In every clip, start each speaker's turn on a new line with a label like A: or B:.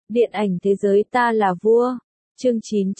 A: Điện ảnh thế giới ta là vua. Chương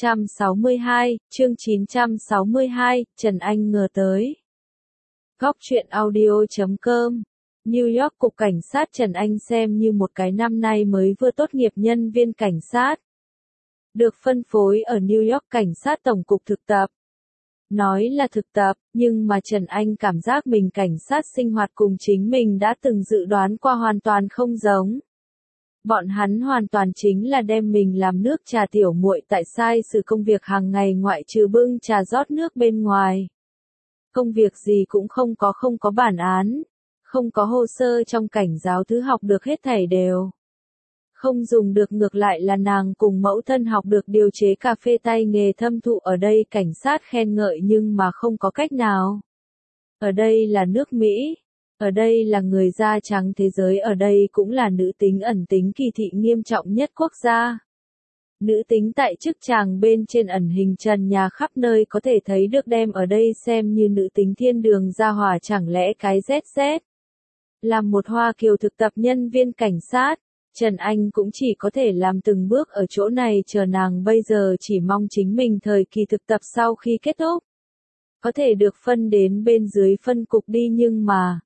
A: 962, Trần Anh ngờ tới. Góc truyện audio.com. New York, Cục Cảnh sát Trần Anh xem như một cái năm nay mới vừa tốt nghiệp nhân viên cảnh sát. Được phân phối ở New York Cảnh sát Tổng cục thực tập. Nói là thực tập, nhưng mà Trần Anh cảm giác mình cảnh sát sinh hoạt cùng chính mình đã từng dự đoán qua hoàn toàn không giống. Bọn hắn hoàn toàn chính là đem mình làm nước trà tiểu muội tại sai sự công việc hàng ngày ngoại trừ bưng trà rót nước bên ngoài. Công việc gì cũng không có bản án, không có hồ sơ trong cảnh giáo thứ học được hết thảy đều. Không dùng được, ngược lại là nàng cùng mẫu thân học được điều chế cà phê tay nghề thâm thụ ở đây cảnh sát khen ngợi nhưng mà không có cách nào. Ở đây là nước Mỹ. Ở đây là người da trắng thế giới, ở đây cũng là nữ tính ẩn tính kỳ thị nghiêm trọng nhất quốc gia. Nữ tính tại chức tràng bên trên ẩn hình trần nhà khắp nơi có thể thấy được, đem ở đây xem như nữ tính thiên đường gia hỏa, chẳng lẽ cái ZZ. Làm một Hoa Kiều thực tập nhân viên cảnh sát, Trần Anh cũng chỉ có thể làm từng bước ở chỗ này chờ nàng bây giờ chỉ mong chính mình thời kỳ thực tập sau khi kết thúc. Có thể được phân đến bên dưới phân cục đi, nhưng mà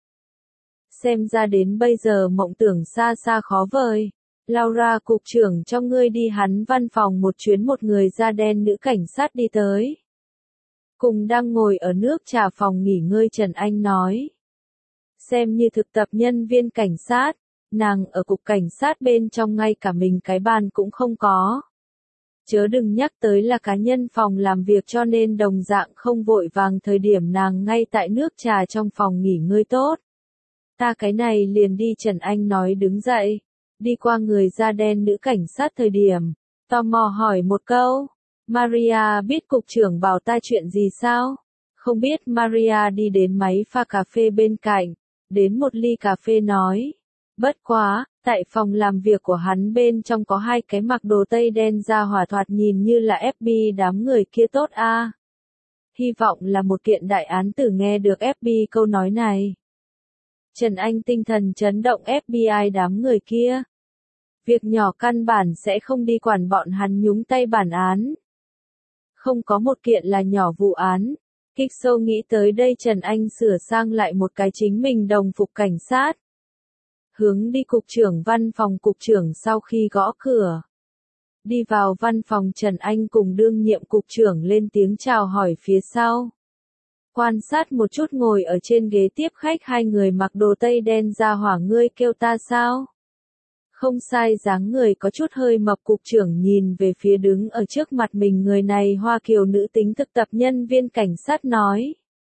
A: xem ra đến bây giờ mộng tưởng xa xa khó vời. Laura, cục trưởng cho ngươi đi hắn văn phòng một chuyến. Một người da đen nữ cảnh sát đi tới. Cùng đang ngồi ở nước trà phòng nghỉ ngơi Trần Anh nói. Xem như thực tập nhân viên cảnh sát, nàng ở cục cảnh sát bên trong ngay cả mình cái bàn cũng không có. Chớ đừng nhắc tới là cá nhân phòng làm việc, cho nên đồng dạng không vội vàng thời điểm nàng ngay tại nước trà trong phòng nghỉ ngơi tốt. Ta cái này liền đi, Trần Anh nói đứng dậy. Đi qua người da đen nữ cảnh sát thời điểm, tò mò hỏi một câu. Maria biết cục trưởng bảo ta chuyện gì sao? Không biết. Maria đi đến máy pha cà phê bên cạnh, đến một ly cà phê nói. Bất quá, tại phòng làm việc của hắn bên trong có hai cái mặc đồ tây đen da hỏa, thoạt nhìn như là FBI, đám người kia tốt a. Hy vọng là một kiện đại án tử. Nghe được FBI câu nói này, Trần Anh tinh thần chấn động. FBI, đám người kia. Việc nhỏ căn bản sẽ không đi quản bọn hắn nhúng tay bản án. Không có một kiện là nhỏ vụ án. Kích sâu nghĩ tới đây, Trần Anh sửa sang lại một cái chính mình đồng phục cảnh sát. Hướng đi cục trưởng văn phòng. Cục trưởng sau khi gõ cửa, đi vào văn phòng Trần Anh cùng đương nhiệm cục trưởng lên tiếng chào hỏi phía sau. Quan sát một chút ngồi ở trên ghế tiếp khách hai người mặc đồ tây đen da hỏa. Ngươi kêu ta sao? Không sai, dáng người có chút hơi mập. Cục trưởng nhìn về phía đứng ở trước mặt mình người này, Hoa Kiều nữ tính thực tập nhân viên cảnh sát nói.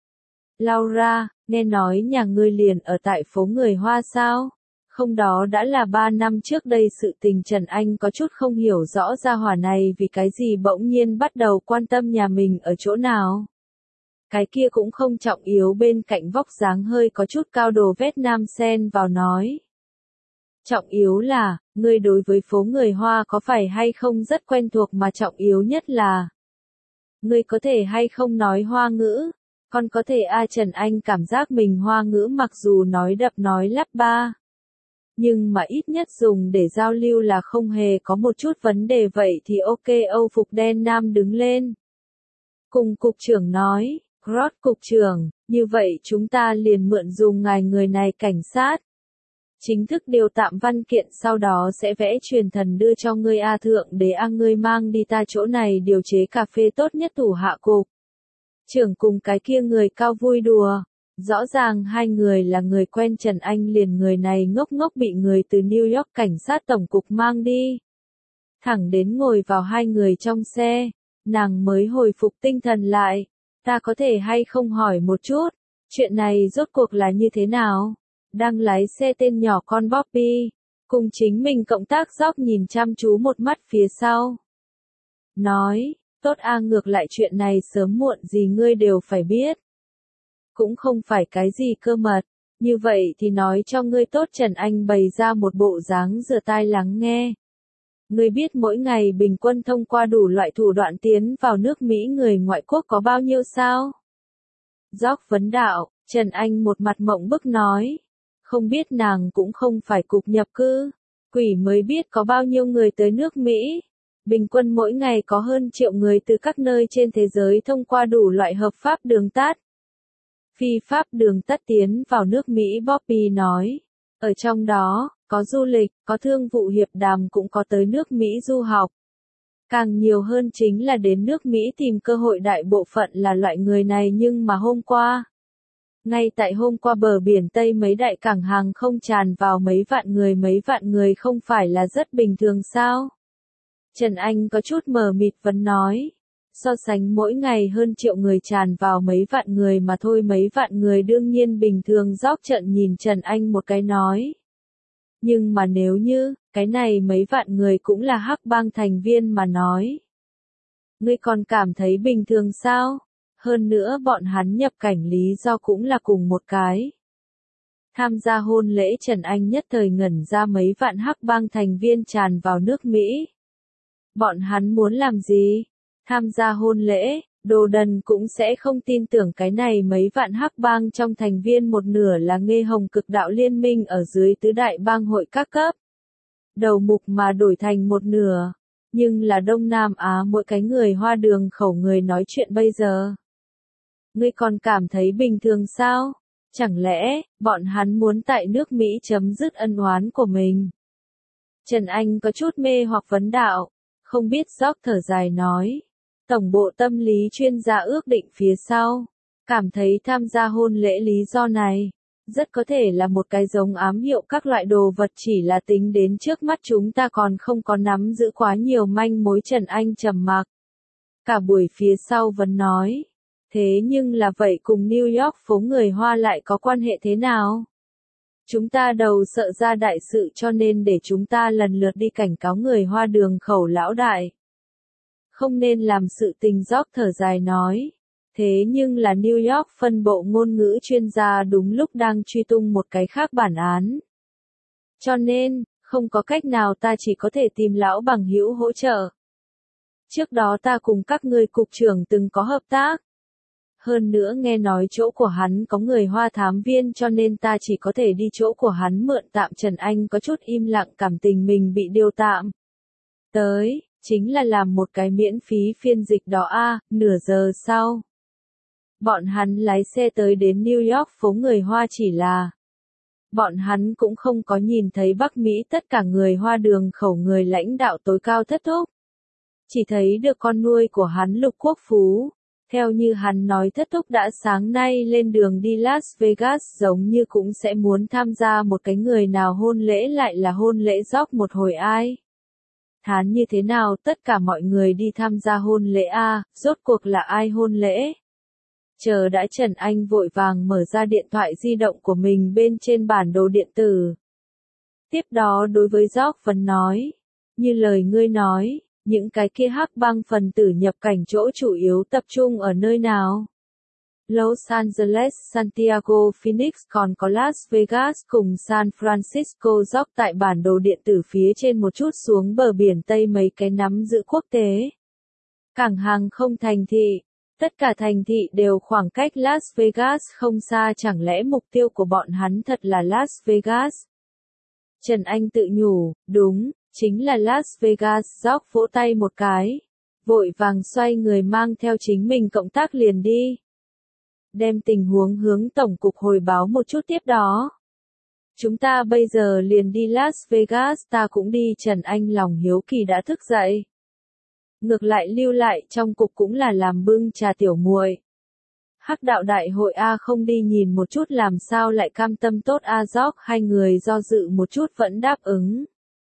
A: Laura, nghe nói nhà ngươi liền ở tại phố người Hoa sao? Không, đó đã là 3 năm trước đây sự tình. Trần Anh có chút không hiểu rõ gia hỏa này vì cái gì bỗng nhiên bắt đầu quan tâm nhà mình ở chỗ nào. Cái kia cũng không trọng yếu. Bên cạnh vóc dáng hơi có chút cao đồ vét nam xen vào nói. Trọng yếu là, ngươi đối với phố người Hoa có phải hay không rất quen thuộc, mà trọng yếu nhất là ngươi có thể hay không nói Hoa ngữ. Còn có thể a. Trần Anh cảm giác mình Hoa ngữ mặc dù nói đập nói lắp ba, nhưng mà ít nhất dùng để giao lưu là không hề có một chút vấn đề. Vậy thì ok. Âu phục đen nam đứng lên, cùng cục trưởng nói. Rod, cục trưởng, như vậy chúng ta liền mượn dùng ngài người này cảnh sát. Chính thức điều tạm văn kiện, sau đó sẽ vẽ truyền thần đưa cho ngươi a. Thượng đế a, ngươi mang đi ta chỗ này điều chế cà phê tốt nhất thủ hạ cục trưởng cùng cái kia người cao vui đùa. Rõ ràng hai người là người quen. Trần Anh liền người này ngốc ngốc bị người từ New York Cảnh sát Tổng cục mang đi. Thẳng đến ngồi vào hai người trong xe, nàng mới hồi phục tinh thần lại. Ta có thể hay không hỏi một chút, chuyện này rốt cuộc là như thế nào? Đang lái xe tên nhỏ con Bobby, cùng chính mình cộng tác job nhìn chăm chú một mắt phía sau. Nói, tốt a, ngược lại chuyện này sớm muộn gì ngươi đều phải biết. Cũng không phải cái gì cơ mật, như vậy thì nói cho ngươi tốt. Trần Anh bày ra một bộ dáng rửa tai lắng nghe. Ngươi biết mỗi ngày bình quân thông qua đủ loại thủ đoạn tiến vào nước Mỹ người ngoại quốc có bao nhiêu sao? Jock vấn đạo. Trần Anh một mặt mộng bức nói. Không biết, nàng cũng không phải cục nhập cư. Quỷ mới biết có bao nhiêu người tới nước Mỹ. Bình quân mỗi ngày có hơn triệu người từ các nơi trên thế giới thông qua đủ loại hợp pháp đường tắt. Phi pháp đường tắt tiến vào nước Mỹ, Bobby nói. Ở trong đó, có du lịch, có thương vụ hiệp đàm, cũng có tới nước Mỹ du học. Càng nhiều hơn chính là đến nước Mỹ tìm cơ hội. Đại bộ phận là loại người này, nhưng mà hôm qua, ngay tại hôm qua, bờ biển Tây mấy đại cảng hàng không tràn vào mấy vạn người không phải là rất bình thường sao? Trần Anh có chút mờ mịt vấn nói. So sánh mỗi ngày hơn triệu người tràn vào mấy vạn người mà thôi, mấy vạn người đương nhiên bình thường. Dóc trợn nhìn Trần Anh một cái nói. Nhưng mà nếu như, cái này mấy vạn người cũng là hắc bang thành viên mà nói. Ngươi còn cảm thấy bình thường sao? Hơn nữa bọn hắn nhập cảnh lý do cũng là cùng một cái. Tham gia hôn lễ, Trần Anh nhất thời ngẩn ra. Mấy vạn hắc bang thành viên tràn vào nước Mỹ. Bọn hắn muốn làm gì? Tham gia hôn lễ, đồ đần cũng sẽ không tin tưởng cái này. Mấy vạn hắc bang trong thành viên một nửa là Nghe Hồng Cực Đạo Liên minh ở dưới tứ đại bang hội các cấp. Đầu mục mà đổi thành một nửa. Nhưng là Đông Nam Á mỗi cái người Hoa đường khẩu người nói chuyện bây giờ. Ngươi còn cảm thấy bình thường sao? Chẳng lẽ, bọn hắn muốn tại nước Mỹ chấm dứt ân oán của mình? Trần Anh có chút mê hoặc vấn đạo. Không biết. Dóc thở dài nói. Tổng bộ tâm lý chuyên gia ước định phía sau. Cảm thấy tham gia hôn lễ lý do này. Rất có thể là một cái giống ám hiệu các loại đồ vật, chỉ là tính đến trước mắt chúng ta còn không có nắm giữ quá nhiều manh mối. Trần Anh trầm mặc. Cả buổi phía sau vẫn nói. Thế nhưng là vậy cùng New York phố người Hoa lại có quan hệ thế nào? Chúng ta đầu sợ ra đại sự cho nên để chúng ta lần lượt đi cảnh cáo người Hoa đường khẩu lão đại. Không nên làm sự tình. Dóc thở dài nói. Thế nhưng là New York phân bộ ngôn ngữ chuyên gia đúng lúc đang truy tung một cái khác bản án. Cho nên, không có cách nào, ta chỉ có thể tìm lão bằng hữu hỗ trợ. Trước đó ta cùng các ngươi cục trưởng từng có hợp tác. Hơn nữa nghe nói chỗ của hắn có người Hoa thám viên, cho nên ta chỉ có thể đi chỗ của hắn mượn tạm. Trần Anh có chút im lặng, cảm tình mình bị điều tạm. Tới, chính là làm một cái miễn phí phiên dịch đó a. Nửa giờ sau, bọn hắn lái xe tới đến New York phố người Hoa, chỉ là bọn hắn cũng không có nhìn thấy Bắc Mỹ tất cả người Hoa đường khẩu người lãnh đạo tối cao thất thúc. Chỉ thấy được con nuôi của hắn Lục Quốc Phú. Theo như hắn nói, thất thúc đã sáng nay lên đường đi Las Vegas, giống như cũng sẽ muốn tham gia một cái người nào hôn lễ, lại là hôn lễ. Dóc một hồi ai? Thán như thế nào tất cả mọi người đi tham gia hôn lễ a? Rốt cuộc là ai hôn lễ? Chờ đã. Trần Anh vội vàng mở ra điện thoại di động của mình, bên trên bản đồ điện tử. Tiếp đó đối với Dóc vẫn nói. Như lời ngươi nói, những cái kia hắc bang phần tử nhập cảnh chỗ chủ yếu tập trung ở nơi nào? Los Angeles, Santiago, Phoenix, còn có Las Vegas cùng San Francisco. Dóc tại bản đồ điện tử phía trên một chút xuống bờ biển Tây mấy cái nắm giữ quốc tế. Cảng hàng không, thành thị. Tất cả thành thị đều khoảng cách Las Vegas không xa, chẳng lẽ mục tiêu của bọn hắn thật là Las Vegas? Trần Anh tự nhủ, đúng, chính là Las Vegas. Dóc vỗ tay một cái. Vội vàng xoay người mang theo chính mình cộng tác liền đi. Đem tình huống hướng tổng cục hồi báo một chút. Tiếp đó, chúng ta bây giờ liền đi Las Vegas. Ta cũng đi. Trần Anh lòng hiếu kỳ đã thức dậy. Ngược lại lưu lại trong cục cũng là làm bưng trà tiểu muội. Hắc đạo đại hội a, không đi nhìn một chút làm sao lại cam tâm tốt a? Dóc hai người do dự một chút vẫn đáp ứng.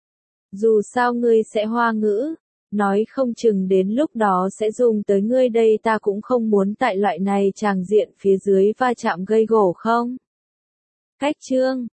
A: Dù sao ngươi sẽ Hoa ngữ, nói không chừng đến lúc đó sẽ dùng tới ngươi đây, ta cũng không muốn tại loại này tràng diện phía dưới va chạm gây gổ không? Cách chương